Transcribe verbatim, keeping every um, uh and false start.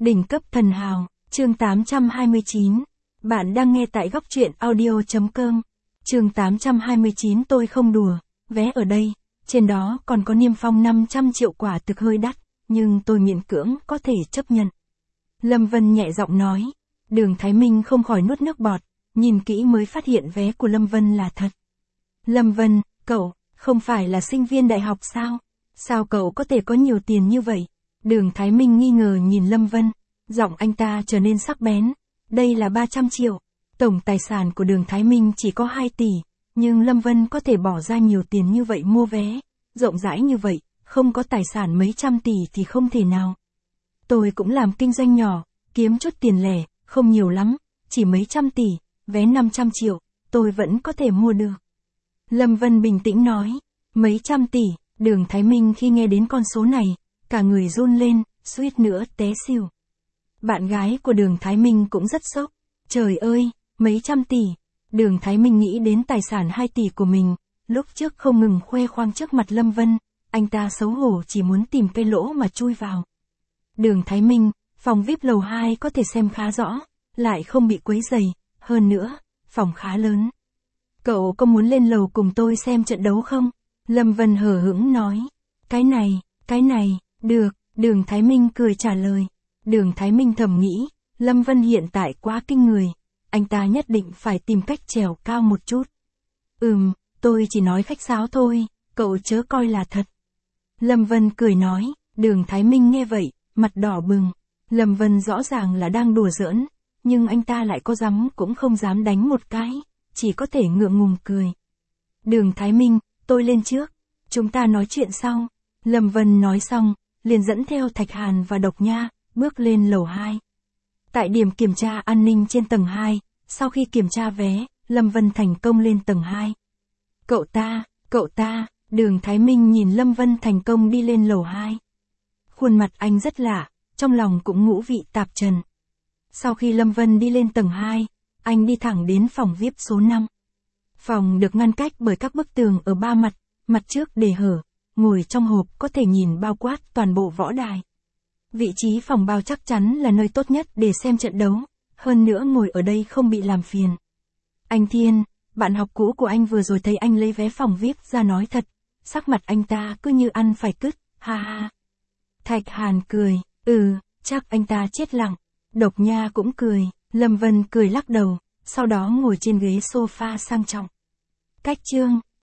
Đỉnh cấp thần hào, chương tám trăm hai mươi chín. Bạn đang nghe tại góc truyện audio.com. Chương tám trăm hai mươi chín tôi không đùa, vé ở đây, trên đó còn có niêm phong năm trăm triệu quả thực hơi đắt, nhưng tôi miễn cưỡng có thể chấp nhận. Lâm Vân nhẹ giọng nói. Đường Thái Minh không khỏi nuốt nước bọt, nhìn kỹ mới phát hiện vé của Lâm Vân là thật. Lâm Vân, cậu, không phải là sinh viên đại học sao? Sao cậu có thể có nhiều tiền như vậy? Đường Thái Minh nghi ngờ nhìn Lâm Vân, giọng anh ta trở nên sắc bén. Đây là ba trăm triệu, tổng tài sản của Đường Thái Minh chỉ có hai tỷ, nhưng Lâm Vân có thể bỏ ra nhiều tiền như vậy mua vé, rộng rãi như vậy, không có tài sản mấy trăm tỷ thì không thể nào. Tôi cũng làm kinh doanh nhỏ, kiếm chút tiền lẻ, không nhiều lắm, chỉ mấy trăm tỷ, vé năm trăm triệu, tôi vẫn có thể mua được. Lâm Vân bình tĩnh nói, mấy trăm tỷ, Đường Thái Minh khi nghe đến con số này, cả người run lên, suýt nữa té xỉu. Bạn gái của Đường Thái Minh cũng rất sốc, trời ơi, mấy trăm tỷ, Đường Thái Minh nghĩ đến tài sản hai tỷ của mình, lúc trước không ngừng khoe khoang trước mặt Lâm Vân, anh ta xấu hổ chỉ muốn tìm cây lỗ mà chui vào. Đường Thái Minh, phòng vi ai pi lầu hai có thể xem khá rõ, lại không bị quấy rầy, hơn nữa, phòng khá lớn. Cậu có muốn lên lầu cùng tôi xem trận đấu không? Lâm Vân hờ hững nói. Cái này, cái này, được, Đường Thái Minh cười trả lời. Đường Thái Minh thầm nghĩ, Lâm Vân hiện tại quá kinh người, anh ta nhất định phải tìm cách trèo cao một chút. Ừm, tôi chỉ nói khách sáo thôi, cậu chớ coi là thật. Lâm Vân cười nói, Đường Thái Minh nghe vậy, mặt đỏ bừng. Lâm Vân rõ ràng là đang đùa giỡn, nhưng anh ta lại có dám cũng không dám đánh một cái, chỉ có thể ngượng ngùng cười. Đường Thái Minh, tôi lên trước, chúng ta nói chuyện sau. Lâm Vân nói xong, liền dẫn theo Thạch Hàn và Độc Nha, bước lên lầu hai. Tại điểm kiểm tra an ninh trên tầng hai, sau khi kiểm tra vé, Lâm Vân thành công lên tầng hai. Cậu ta, cậu ta, Đường Thái Minh nhìn Lâm Vân thành công đi lên lầu hai. Khuôn mặt anh rất lạ, trong lòng cũng ngũ vị tạp trần. Sau khi Lâm Vân đi lên tầng hai, anh đi thẳng đến phòng vi ai pi số năm. Phòng được ngăn cách bởi các bức tường ở ba mặt, mặt trước để hở, ngồi trong hộp có thể nhìn bao quát toàn bộ võ đài. Vị trí phòng bao chắc chắn là nơi tốt nhất để xem trận đấu, hơn nữa ngồi ở đây không bị làm phiền. Anh Thiên, bạn học cũ của anh vừa rồi thấy anh lấy vé phòng vi ai pi ra nói thật, sắc mặt anh ta cứ như ăn phải cứt, ha ha. Thạch Hàn cười, ừ, chắc anh ta chết lặng. Độc Nha cũng cười, Lâm Vân cười lắc đầu, sau đó ngồi trên ghế sofa sang trọng. Cách chương